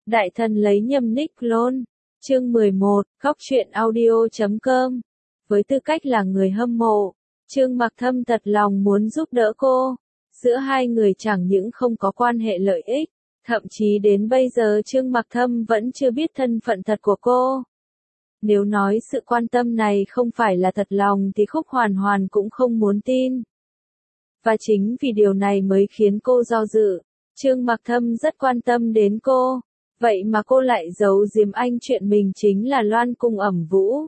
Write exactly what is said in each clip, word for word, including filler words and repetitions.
Đại thần lấy nhầm nick lol. Chương mười một, Góc truyện audio chấm com. Với tư cách là người hâm mộ, Trương Mặc Thâm thật lòng muốn giúp đỡ cô. Giữa hai người chẳng những không có quan hệ lợi ích, thậm chí đến bây giờ Trương Mặc Thâm vẫn chưa biết thân phận thật của cô. Nếu nói sự quan tâm này không phải là thật lòng thì Khúc Hoàn Hoàn cũng không muốn tin. Và chính vì điều này mới khiến cô do dự. Trương Mặc Thâm rất quan tâm đến cô. Vậy mà cô lại giấu giếm anh chuyện mình chính là Loan Cung Ẩm Vũ.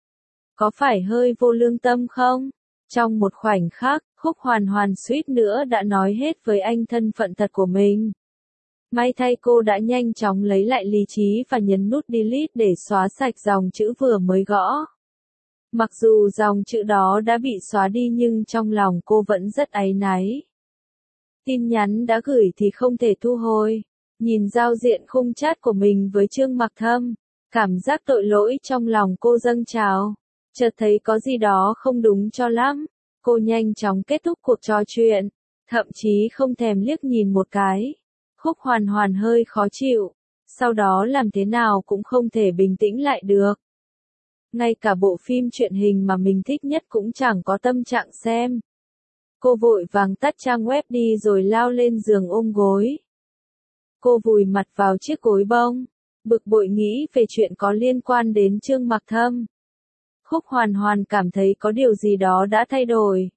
Có phải hơi vô lương tâm không? Trong một khoảnh khắc, Khúc Hoàn Hoàn suýt nữa đã nói hết với anh thân phận thật của mình. May thay cô đã nhanh chóng lấy lại lý trí và nhấn nút delete để xóa sạch dòng chữ vừa mới gõ. Mặc dù dòng chữ đó đã bị xóa đi nhưng trong lòng cô vẫn rất áy náy. Tin nhắn đã gửi thì không thể thu hồi. Nhìn giao diện khung chat của mình với Trương Mặc Thâm, cảm giác tội lỗi trong lòng cô dâng trào. Chợt thấy có gì đó không đúng cho lắm, cô nhanh chóng kết thúc cuộc trò chuyện, thậm chí không thèm liếc nhìn một cái. Khúc Hoàn Hoàn hơi khó chịu, sau đó làm thế nào cũng không thể bình tĩnh lại được. Ngay cả bộ phim truyện hình mà mình thích nhất cũng chẳng có tâm trạng xem. Cô vội vàng tắt trang web đi rồi lao lên giường ôm gối. Cô vùi mặt vào chiếc gối bông, bực bội nghĩ về chuyện có liên quan đến Trương Mặc Thâm. Khúc Hoàn Hoàn cảm thấy có điều gì đó đã thay đổi.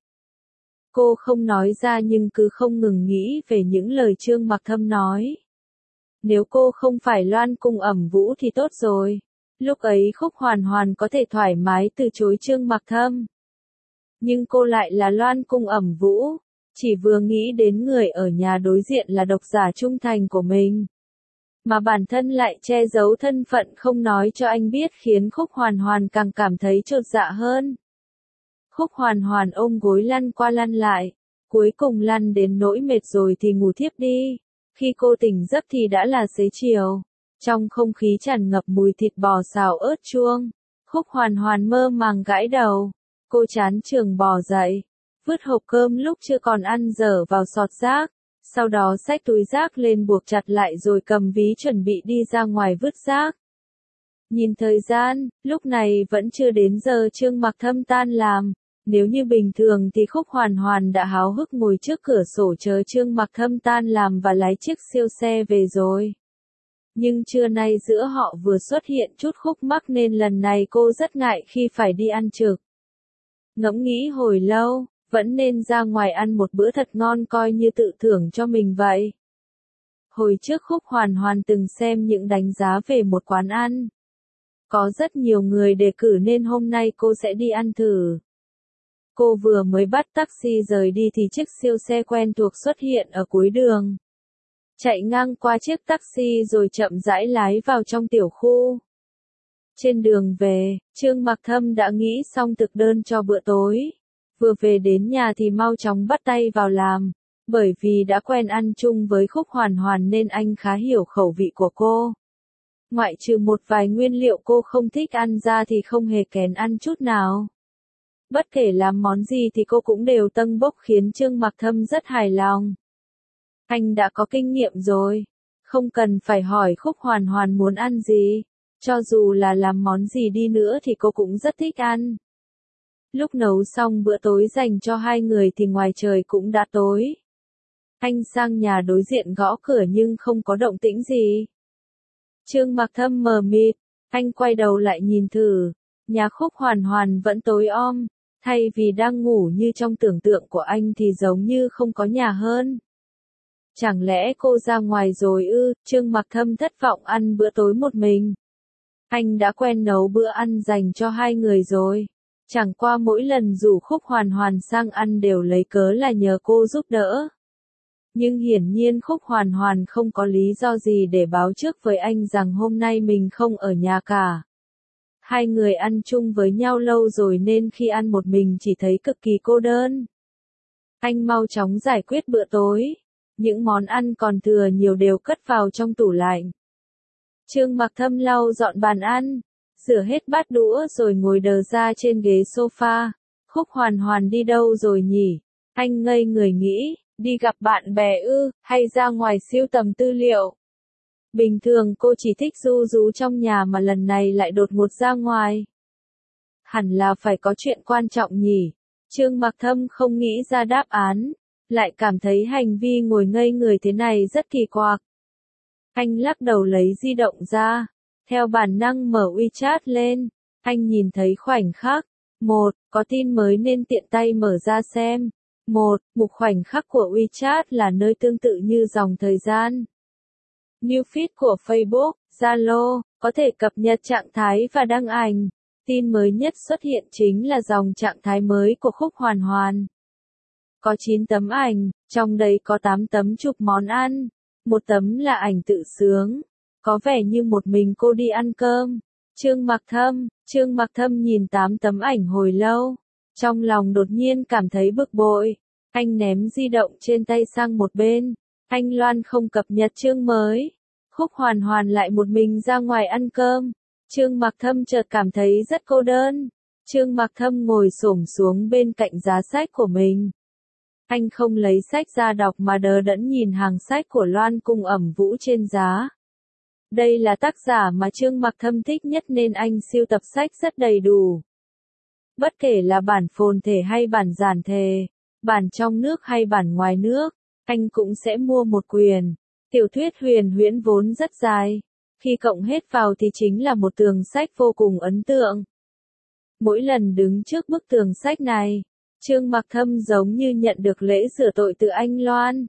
Cô không nói ra nhưng cứ không ngừng nghĩ về những lời Trương Mặc Thâm nói. Nếu cô không phải Loan Cung Ẩm Vũ thì tốt rồi. Lúc ấy Khúc Hoàn Hoàn có thể thoải mái từ chối Trương Mặc Thâm. Nhưng cô lại là Loan Cung Ẩm Vũ. Chỉ vừa nghĩ đến người ở nhà đối diện là độc giả trung thành của mình. Mà bản thân lại che giấu thân phận không nói cho anh biết khiến Khúc Hoàn Hoàn càng cảm thấy chột dạ hơn. Khúc Hoàn Hoàn ôm gối lăn qua lăn lại, cuối cùng lăn đến nỗi mệt rồi thì ngủ thiếp đi. Khi cô tỉnh giấc thì đã là xế chiều. Trong không khí tràn ngập mùi thịt bò xào ớt chuông, Khúc Hoàn Hoàn mơ màng gãi đầu. Cô chán trường bò dậy, vứt hộp cơm lúc chưa còn ăn dở vào sọt rác, sau đó xách túi rác lên buộc chặt lại rồi cầm ví chuẩn bị đi ra ngoài vứt rác. Nhìn thời gian, lúc này vẫn chưa đến giờ Trương Mặc Thâm tan làm. Nếu như bình thường thì Khúc Hoàn Hoàn đã háo hức ngồi trước cửa sổ chờ Trương Mặc Thâm tan làm và lái chiếc siêu xe về rồi. Nhưng trưa nay giữa họ vừa xuất hiện chút khúc mắc nên lần này cô rất ngại khi phải đi ăn trực. Ngẫm nghĩ hồi lâu, vẫn nên ra ngoài ăn một bữa thật ngon coi như tự thưởng cho mình vậy. Hồi trước Khúc Hoàn Hoàn từng xem những đánh giá về một quán ăn. Có rất nhiều người đề cử nên hôm nay cô sẽ đi ăn thử. Cô vừa mới bắt taxi rời đi thì chiếc siêu xe quen thuộc xuất hiện ở cuối đường. Chạy ngang qua chiếc taxi rồi chậm rãi lái vào trong tiểu khu. Trên đường về, Trương Mặc Thâm đã nghĩ xong thực đơn cho bữa tối. Vừa về đến nhà thì mau chóng bắt tay vào làm. Bởi vì đã quen ăn chung với Khúc Hoàn Hoàn nên anh khá hiểu khẩu vị của cô. Ngoại trừ một vài nguyên liệu cô không thích ăn ra thì không hề kén ăn chút nào. Bất kể làm món gì thì cô cũng đều tâng bốc khiến Trương Mặc Thâm rất hài lòng. Anh đã có kinh nghiệm rồi. Không cần phải hỏi Khúc Hoàn Hoàn muốn ăn gì. Cho dù là làm món gì đi nữa thì cô cũng rất thích ăn. Lúc nấu xong bữa tối dành cho hai người thì ngoài trời cũng đã tối. Anh sang nhà đối diện gõ cửa nhưng không có động tĩnh gì. Trương Mặc Thâm mờ mịt, anh quay đầu lại nhìn thử. Nhà Khúc Hoàn Hoàn vẫn tối om. Thay vì đang ngủ như trong tưởng tượng của anh thì giống như không có nhà hơn. Chẳng lẽ cô ra ngoài rồi ư? Trương Mặc Thâm thất vọng ăn bữa tối một mình. Anh đã quen nấu bữa ăn dành cho hai người rồi. Chẳng qua mỗi lần rủ Khúc Hoàn Hoàn sang ăn đều lấy cớ là nhờ cô giúp đỡ. Nhưng hiển nhiên Khúc Hoàn Hoàn không có lý do gì để báo trước với anh rằng hôm nay mình không ở nhà cả. Hai người ăn chung với nhau lâu rồi nên khi ăn một mình chỉ thấy cực kỳ cô đơn. Anh mau chóng giải quyết bữa tối. Những món ăn còn thừa nhiều đều cất vào trong tủ lạnh. Trương Mặc Thâm lau dọn bàn ăn, rửa hết bát đũa rồi ngồi đờ ra trên ghế sofa. Khúc Hoàn Hoàn đi đâu rồi nhỉ? Anh ngây người nghĩ, đi gặp bạn bè ư, hay ra ngoài sưu tầm tư liệu? Bình thường cô chỉ thích ru rú trong nhà mà lần này lại đột ngột ra ngoài. Hẳn là phải có chuyện quan trọng nhỉ. Trương Mặc Thâm không nghĩ ra đáp án, lại cảm thấy hành vi ngồi ngây người thế này rất kỳ quặc. Anh lắc đầu lấy di động ra, theo bản năng mở WeChat lên, anh nhìn thấy khoảnh khắc. Một, có tin mới nên tiện tay mở ra xem. Một, mục khoảnh khắc của WeChat là nơi tương tự như dòng thời gian. New feed của Facebook, Zalo, có thể cập nhật trạng thái và đăng ảnh. Tin mới nhất xuất hiện chính là dòng trạng thái mới của Khúc Hoàn Hoàn. Có chín tấm ảnh, trong đấy có tám tấm chụp món ăn. Một tấm là ảnh tự sướng, có vẻ như một mình cô đi ăn cơm. Trương Mặc Thâm, Trương Mặc Thâm nhìn tám tấm ảnh hồi lâu, trong lòng đột nhiên cảm thấy bực bội. Anh ném di động trên tay sang một bên, anh loan không cập nhật chương mới. Khúc Hoàn Hoàn lại một mình ra ngoài ăn cơm. Trương Mặc Thâm chợt cảm thấy rất cô đơn. Trương Mặc Thâm ngồi xổm xuống bên cạnh giá sách của mình. Anh không lấy sách ra đọc mà đờ đẫn nhìn hàng sách của Loan Cung ẩm vũ trên giá. Đây là tác giả mà Trương Mặc Thâm thích nhất nên anh sưu tập sách rất đầy đủ. Bất kể là bản phồn thể hay bản giản thể, bản trong nước hay bản ngoài nước, anh cũng sẽ mua một quyển. Tiểu thuyết huyền huyễn vốn rất dài, khi cộng hết vào thì chính là một tường sách vô cùng ấn tượng. Mỗi lần đứng trước bức tường sách này, Trương Mặc Thâm giống như nhận được lễ rửa tội từ anh Loan.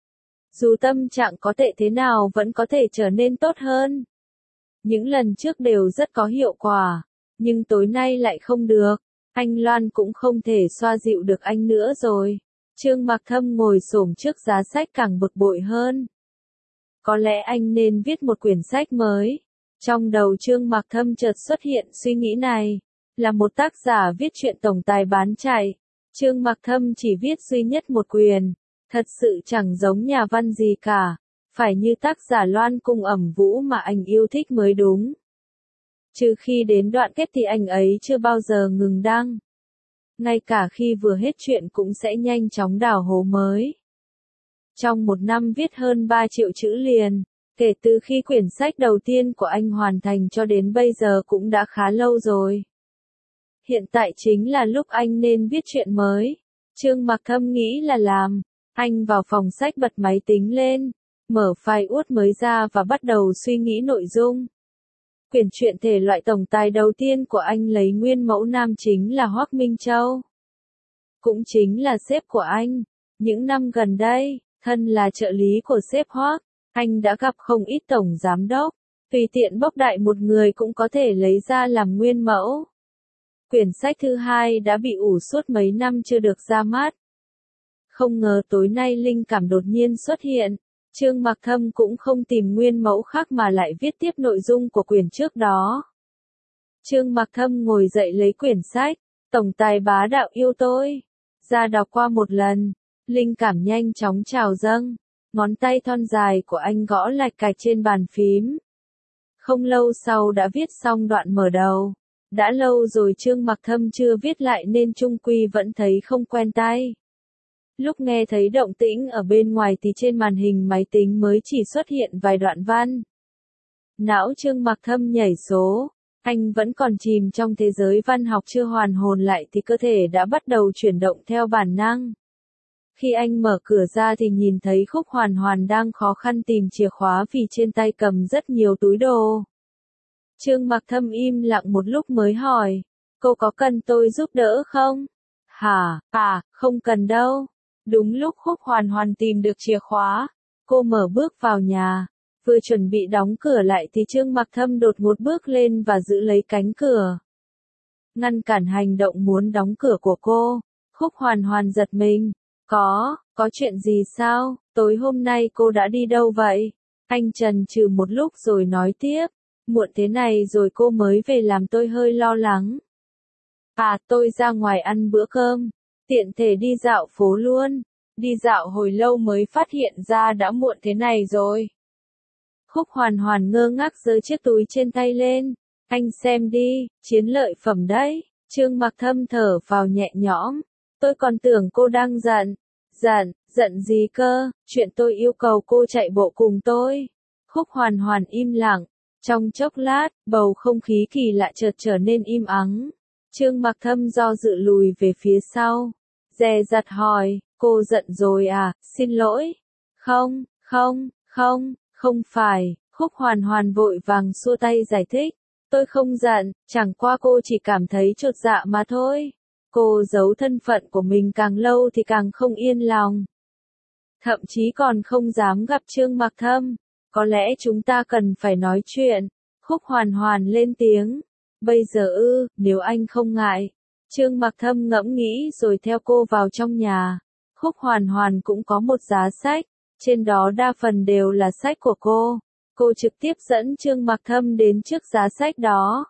Dù tâm trạng có tệ thế nào vẫn có thể trở nên tốt hơn. Những lần trước đều rất có hiệu quả, nhưng tối nay lại không được. Anh Loan cũng không thể xoa dịu được anh nữa rồi. Trương Mặc Thâm ngồi xổm trước giá sách càng bực bội hơn. Có lẽ anh nên viết một quyển sách mới. Trong đầu Trương Mặc Thâm chợt xuất hiện suy nghĩ này. Là một tác giả viết truyện tổng tài bán chạy, Trương Mặc Thâm chỉ viết duy nhất một quyển. Thật sự chẳng giống nhà văn gì cả. Phải như tác giả Loan Cung ẩm vũ mà anh yêu thích mới đúng. Trừ khi đến đoạn kết thì anh ấy chưa bao giờ ngừng đăng. Ngay cả khi vừa hết chuyện cũng sẽ nhanh chóng đào hố mới. Trong một năm viết hơn ba triệu chữ liền, kể từ khi quyển sách đầu tiên của anh hoàn thành cho đến bây giờ cũng đã khá lâu rồi. Hiện tại chính là lúc anh nên viết chuyện mới. Trương Mặc Thâm nghĩ là làm. Anh vào phòng sách bật máy tính lên, mở file Word mới ra và bắt đầu suy nghĩ nội dung. Quyển truyện thể loại tổng tài đầu tiên của anh lấy nguyên mẫu nam chính là Hoắc Minh Châu. Cũng chính là sếp của anh. Những năm gần đây, thân là trợ lý của sếp Hoắc, anh đã gặp không ít tổng giám đốc. Tùy tiện bốc đại một người cũng có thể lấy ra làm nguyên mẫu. Quyển sách thứ hai đã bị ủ suốt mấy năm chưa được ra mắt. Không ngờ tối nay linh cảm đột nhiên xuất hiện. Trương Mặc Thâm cũng không tìm nguyên mẫu khác mà lại viết tiếp nội dung của quyển trước đó. Trương Mặc Thâm ngồi dậy lấy quyển sách, Tổng tài bá đạo yêu tôi, ra đọc qua một lần. Linh cảm nhanh chóng trào dâng. Ngón tay thon dài của anh gõ lạch cạch trên bàn phím. Không lâu sau đã viết xong đoạn mở đầu. Đã lâu rồi Trương Mặc Thâm chưa viết lại nên chung quy vẫn thấy không quen tay. Lúc nghe thấy động tĩnh ở bên ngoài thì trên màn hình máy tính mới chỉ xuất hiện vài đoạn văn. Não Trương Mặc Thâm nhảy số, anh vẫn còn chìm trong thế giới văn học chưa hoàn hồn lại thì cơ thể đã bắt đầu chuyển động theo bản năng. Khi anh mở cửa ra thì nhìn thấy Khúc Hoàn Hoàn đang khó khăn tìm chìa khóa vì trên tay cầm rất nhiều túi đồ. Trương Mặc Thâm im lặng một lúc mới hỏi, cô có cần tôi giúp đỡ không? Hả, à, không cần đâu. Đúng lúc Khúc Hoàn Hoàn tìm được chìa khóa, cô mở bước vào nhà, vừa chuẩn bị đóng cửa lại thì Trương Mặc Thâm đột ngột bước lên và giữ lấy cánh cửa. Ngăn cản hành động muốn đóng cửa của cô, Khúc Hoàn Hoàn giật mình, có, có chuyện gì sao, tối hôm nay cô đã đi đâu vậy? Anh chần chừ một lúc rồi nói tiếp, muộn thế này rồi cô mới về làm tôi hơi lo lắng. À, tôi ra ngoài ăn bữa cơm. Tiện thể đi dạo phố luôn. Đi dạo hồi lâu mới phát hiện ra đã muộn thế này rồi. Khúc Hoàn Hoàn ngơ ngác giơ chiếc túi trên tay lên. Anh xem đi, chiến lợi phẩm đấy. Trương Mặc Thâm thở vào nhẹ nhõm. Tôi còn tưởng cô đang giận. Giận, giận gì cơ, chuyện tôi yêu cầu cô chạy bộ cùng tôi. Khúc Hoàn Hoàn im lặng. Trong chốc lát, bầu không khí kỳ lạ chợt trở nên im ắng. Trương Mặc Thâm do dự lùi về phía sau. Dè dặt hỏi, cô giận rồi à, xin lỗi. Không, không, không, không phải. Khúc Hoàn Hoàn vội vàng xua tay giải thích. Tôi không giận, chẳng qua cô chỉ cảm thấy chột dạ mà thôi. Cô giấu thân phận của mình càng lâu thì càng không yên lòng. Thậm chí còn không dám gặp Trương Mặc Thâm. Có lẽ chúng ta cần phải nói chuyện. Khúc Hoàn Hoàn lên tiếng. Bây giờ ư, nếu anh không ngại. Trương Mặc Thâm ngẫm nghĩ rồi theo cô vào trong nhà. Khúc Hoàn Hoàn cũng có một giá sách. Trên đó đa phần đều là sách của cô. Cô trực tiếp dẫn Trương Mặc Thâm đến trước giá sách đó.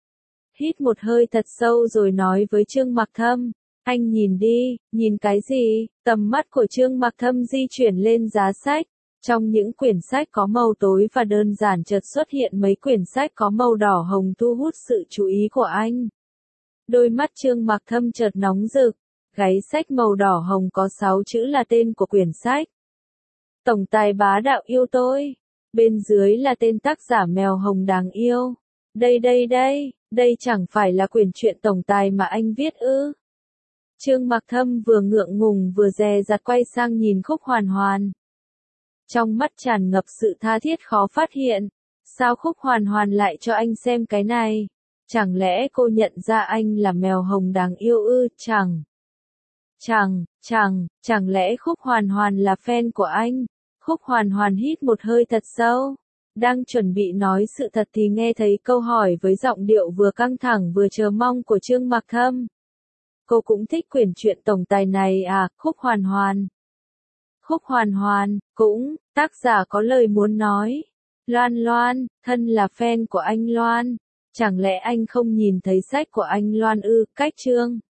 Hít một hơi thật sâu rồi nói với Trương Mặc Thâm. Anh nhìn đi, nhìn cái gì? Tầm mắt của Trương Mặc Thâm di chuyển lên giá sách. Trong những quyển sách có màu tối và đơn giản chợt xuất hiện mấy quyển sách có màu đỏ hồng thu hút sự chú ý của anh. Đôi mắt Trương Mặc Thâm chợt nóng rực. Gáy sách màu đỏ hồng có sáu chữ là tên của quyển sách. Tổng tài bá đạo yêu tôi. Bên dưới là tên tác giả mèo hồng đáng yêu. Đây đây đây, đây chẳng phải là quyển truyện tổng tài mà anh viết ư? Trương Mặc Thâm vừa ngượng ngùng vừa dè dặt quay sang nhìn Khúc Hoàn Hoàn. Trong mắt tràn ngập sự tha thiết khó phát hiện. Sao Khúc Hoàn Hoàn lại cho anh xem cái này? Chẳng lẽ cô nhận ra anh là mèo hồng đáng yêu ư? Chẳng. Chẳng, chẳng, chẳng lẽ Khúc Hoàn Hoàn là fan của anh? Khúc Hoàn Hoàn hít một hơi thật sâu. Đang chuẩn bị nói sự thật thì nghe thấy câu hỏi với giọng điệu vừa căng thẳng vừa chờ mong của Trương Mặc Thâm. Cô cũng thích quyển truyện tổng tài này à, Khúc Hoàn Hoàn? Khúc Hoàn Hoàn, cũng, tác giả có lời muốn nói. Loan Loan, thân là fan của anh Loan. Chẳng lẽ anh không nhìn thấy sách của anh Loan ư? Cách Trương